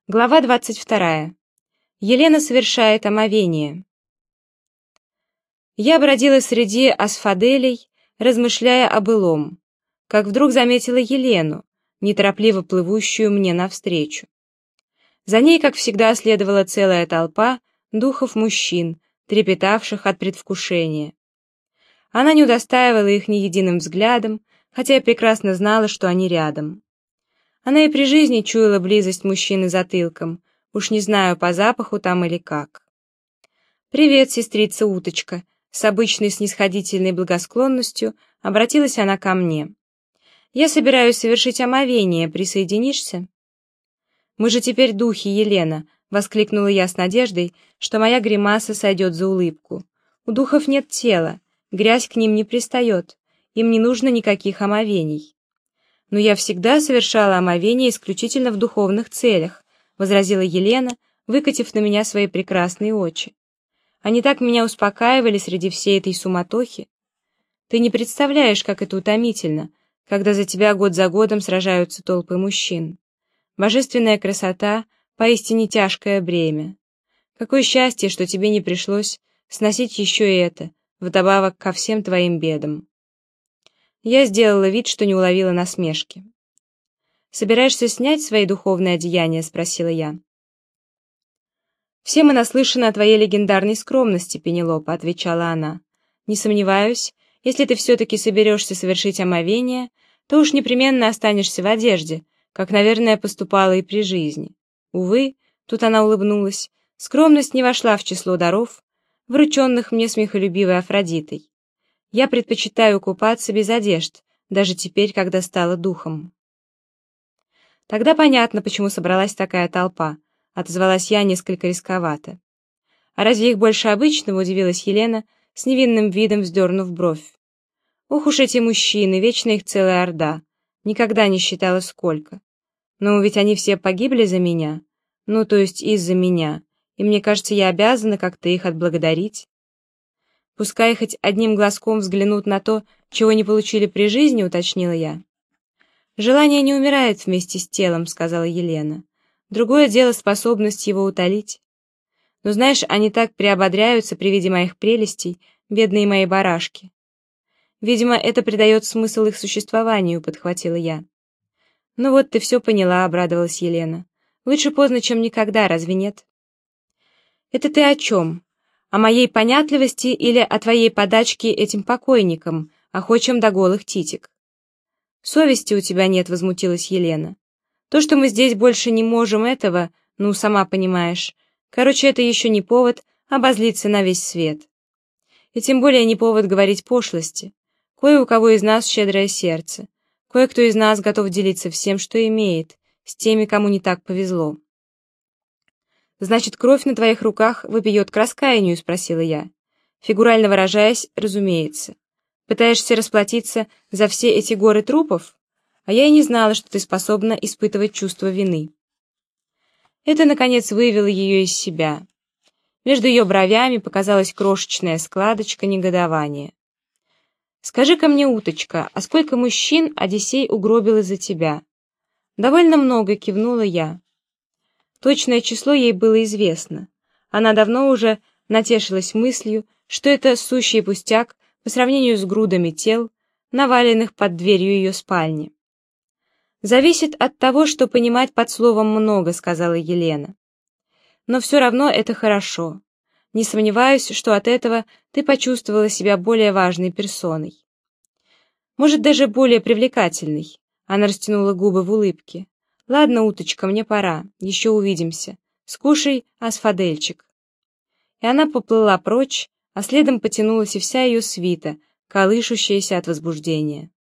Глава 22. Елена совершает омовение. Я бродила среди асфаделей, размышляя о былом, как вдруг заметила Елену, неторопливо плывущую мне навстречу. За ней, как всегда, следовала целая толпа духов мужчин, трепетавших от предвкушения. Она не удостаивала их ни единым взглядом, хотя я прекрасно знала, что они рядом. Она и при жизни чуяла близость мужчины затылком, уж не знаю, по запаху там или как. «Привет, сестрица-уточка», — с обычной снисходительной благосклонностью обратилась она ко мне. «Я собираюсь совершить омовение, присоединишься?» «Мы же теперь духи, Елена», — воскликнула я с надеждой, что моя гримаса сойдет за улыбку. «У духов нет тела, грязь к ним не пристает, им не нужно никаких омовений». «Но я всегда совершала омовение исключительно в духовных целях», — возразила Елена, выкатив на меня свои прекрасные очи. «Они так меня успокаивали среди всей этой суматохи. Ты не представляешь, как это утомительно, когда за тебя год за годом сражаются толпы мужчин. Божественная красота — поистине тяжкое бремя. Какое счастье, что тебе не пришлось сносить еще и это, вдобавок ко всем твоим бедам». Я сделала вид, что не уловила насмешки. «Собираешься снять свои духовные одеяния?» — спросила я. «Все мы наслышаны о твоей легендарной скромности, Пенелопа», — отвечала она. «Не сомневаюсь, если ты все-таки соберешься совершить омовение, то уж непременно останешься в одежде, как, наверное, поступала и при жизни. Увы, тут она улыбнулась, скромность не вошла в число даров, врученных мне смехолюбивой Афродитой. Я предпочитаю купаться без одежд, даже теперь, когда стала духом». «Тогда понятно, почему собралась такая толпа», — отозвалась я несколько рисковато. «А разве их больше обычного?» — удивилась Елена, с невинным видом вздернув бровь. «Ох уж эти мужчины, вечно их целая орда. Никогда не считала сколько. Но ведь они все погибли за меня, ну, то есть из-за меня, и мне кажется, я обязана как-то их отблагодарить. Пускай хоть одним глазком взглянут на то, чего не получили при жизни», — уточнила я. «Желание не умирает вместе с телом», — сказала Елена. «Другое дело — способность его утолить. Но знаешь, они так приободряются при виде моих прелестей, бедные мои барашки». «Видимо, это придает смысл их существованию», — подхватила я. «Ну вот ты все поняла», — обрадовалась Елена. «Лучше поздно, чем никогда, разве нет?» «Это ты о чем? О моей понятливости или о твоей подачке этим покойникам, охочим до голых титик?» «Совести у тебя нет», — возмутилась Елена. «То, что мы здесь больше не можем этого, ну, сама понимаешь. Короче, это еще не повод обозлиться на весь свет. И тем более не повод говорить пошлости. Кое у кого из нас щедрое сердце. Кое-кто из нас готов делиться всем, что имеет, с теми, кому не так повезло». «Значит, кровь на твоих руках вопиет к раскаянию?» — спросила я. «Фигурально выражаясь, разумеется. Пытаешься расплатиться за все эти горы трупов? А я и не знала, что ты способна испытывать чувство вины». Это, наконец, вывело ее из себя. Между ее бровями показалась крошечная складочка негодования. «Скажи-ка мне, уточка, а сколько мужчин Одиссей угробил из-за тебя?» «Довольно много», — кивнула я. Точное число ей было известно. Она давно уже натешилась мыслью, что это сущий пустяк по сравнению с грудами тел, наваленных под дверью ее спальни. «Зависит от того, что понимать под словом «много», — сказала Елена. «Но все равно это хорошо. Не сомневаюсь, что от этого ты почувствовала себя более важной персоной. Может, даже более привлекательной». Она растянула губы в улыбке. «Ладно, уточка, мне пора. Еще увидимся. Скушай асфадельчик». И она поплыла прочь, а следом потянулась и вся ее свита, колышущаяся от возбуждения.